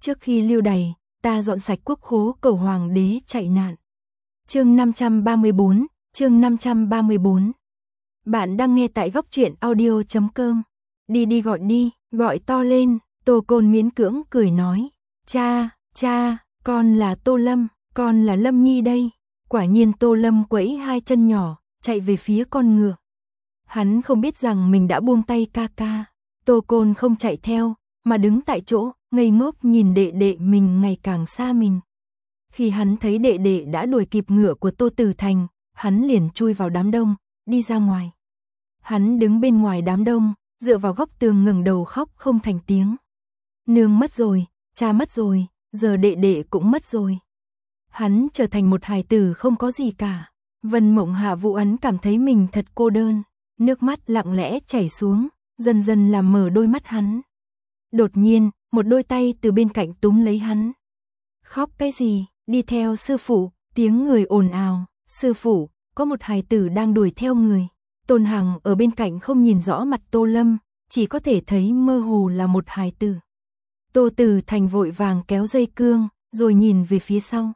Trước khi lưu đày, ta dọn sạch quốc khố cầu hoàng đế chạy nạn. Chương 534, chương 534. Bạn đang nghe tại góc truyện audio.com. Đi gọi to lên, Tô Côn miễn cưỡng cười nói. Cha, con là Tô Lâm, con là Lâm Nhi đây. Quả nhiên Tô Lâm quẫy hai chân nhỏ, chạy về phía con ngựa. Hắn không biết rằng mình đã buông tay ca. Tô Côn không chạy theo, mà đứng tại chỗ, ngây ngốc nhìn đệ đệ mình ngày càng xa mình. Khi hắn thấy đệ đệ đã đuổi kịp ngựa của Tô Tử Thành, hắn liền chui vào đám đông, đi ra ngoài. Hắn đứng bên ngoài đám đông, dựa vào góc tường ngẩng đầu khóc không thành tiếng. Nương mất rồi, cha mất rồi, giờ đệ đệ cũng mất rồi. Hắn trở thành một hài tử không có gì cả. Vân Mộng Hạ Vũ Ấn cảm thấy mình thật cô đơn, nước mắt lặng lẽ chảy xuống, dần dần làm mở đôi mắt hắn. Đột nhiên, một đôi tay từ bên cạnh túm lấy hắn. Khóc cái gì, đi theo sư phụ, tiếng người ồn ào. Sư phụ, có một hài tử đang đuổi theo người. Tôn Hằng ở bên cạnh không nhìn rõ mặt Tô Lâm, chỉ có thể thấy mơ hồ là một hài tử. Tô Tử Thành vội vàng kéo dây cương, rồi nhìn về phía sau.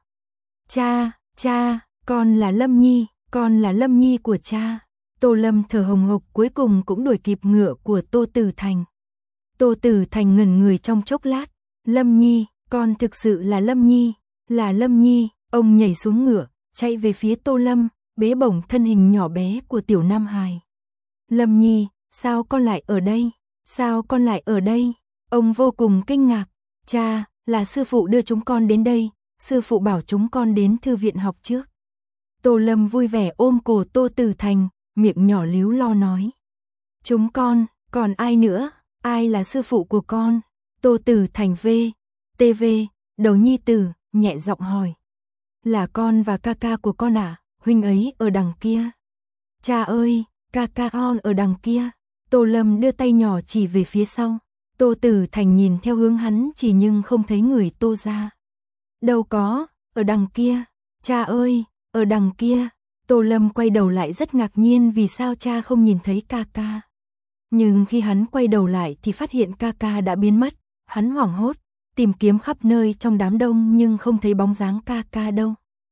Cha, con là Lâm Nhi, con là Lâm Nhi của cha. Tô Lâm thở hồng hộc cuối cùng cũng đuổi kịp ngựa của Tô Tử Thành. Tô Tử Thành ngẩn người trong chốc lát. Lâm Nhi, con thực sự là Lâm Nhi, là Lâm Nhi. Ông nhảy xuống ngựa, chạy về phía Tô Lâm, bế bổng thân hình nhỏ bé của tiểu Nam Hài. Lâm Nhi, sao con lại ở đây? Sao con lại ở đây? Ông vô cùng kinh ngạc. Cha, là sư phụ đưa chúng con đến đây, sư phụ bảo chúng con đến thư viện học trước. Tô Lâm vui vẻ ôm cổ Tô Tử Thành, miệng nhỏ líu lo nói. Chúng con, còn ai nữa? Ai là sư phụ của con? Tô Tử Thành TV, đầu nhi tử, nhẹ giọng hỏi. Là con và ca của con à? Huynh ấy ở đằng kia. Cha ơi, ca on ở đằng kia. Tô Lâm đưa tay nhỏ chỉ về phía sau. Tô Tử Thành nhìn theo hướng hắn chỉ nhưng không thấy người Tô ra. Đâu có, ở đằng kia. Cha ơi, ở đằng kia. Tô Lâm quay đầu lại rất ngạc nhiên vì sao cha không nhìn thấy ca. Nhưng khi hắn quay đầu lại thì phát hiện ca đã biến mất. Hắn hoảng hốt, tìm kiếm khắp nơi trong đám đông nhưng không thấy bóng dáng ca đâu.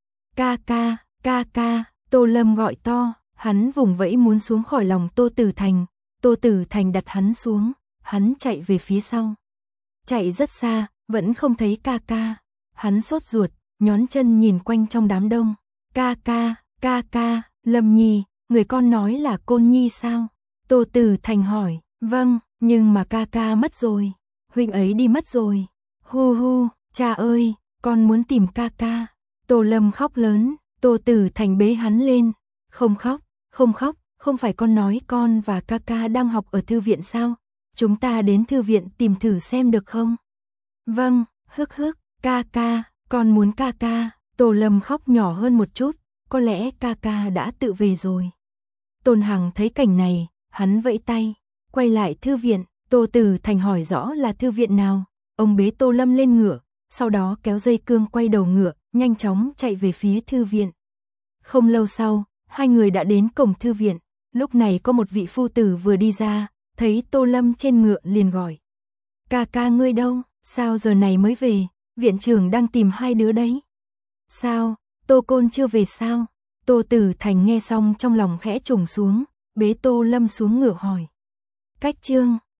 Ca, Tô Lâm gọi to, hắn vùng vẫy muốn xuống khỏi lòng Tô Tử Thành. Tô Tử Thành đặt hắn xuống, hắn chạy về phía sau. Chạy rất xa, vẫn không thấy ca. Hắn sốt ruột, nhón chân nhìn quanh trong đám đông. Ca, Lâm Nhi, người con nói là Côn Nhi sao? Tô Tử Thành hỏi, vâng, nhưng mà ca mất rồi, huynh ấy đi mất rồi. Hu, cha ơi, con muốn tìm ca. Tô Lâm khóc lớn, Tô Tử Thành bế hắn lên. Không khóc, không phải con nói con và ca đang học ở thư viện sao? Chúng ta đến thư viện tìm thử xem được không? Vâng, hức, ca, con muốn ca. Tô Lâm khóc nhỏ hơn một chút, có lẽ ca đã tự về rồi. Tôn Hằng thấy cảnh này, hắn vẫy tay, quay lại thư viện. Tô Tử Thành hỏi rõ là thư viện nào. Ông bế Tô Lâm lên ngựa, sau đó kéo dây cương quay đầu ngựa, nhanh chóng chạy về phía thư viện. Không lâu sau, hai người đã đến cổng thư viện. Lúc này có một vị phu tử vừa đi ra, thấy Tô Lâm trên ngựa liền gọi. Ca ngươi đâu, sao giờ này mới về, viện trưởng đang tìm hai đứa đấy. Sao, Tô Côn chưa về sao? Tô Tử Thành nghe xong trong lòng khẽ trùng xuống, bế Tô Lâm xuống ngựa hỏi. Cách chương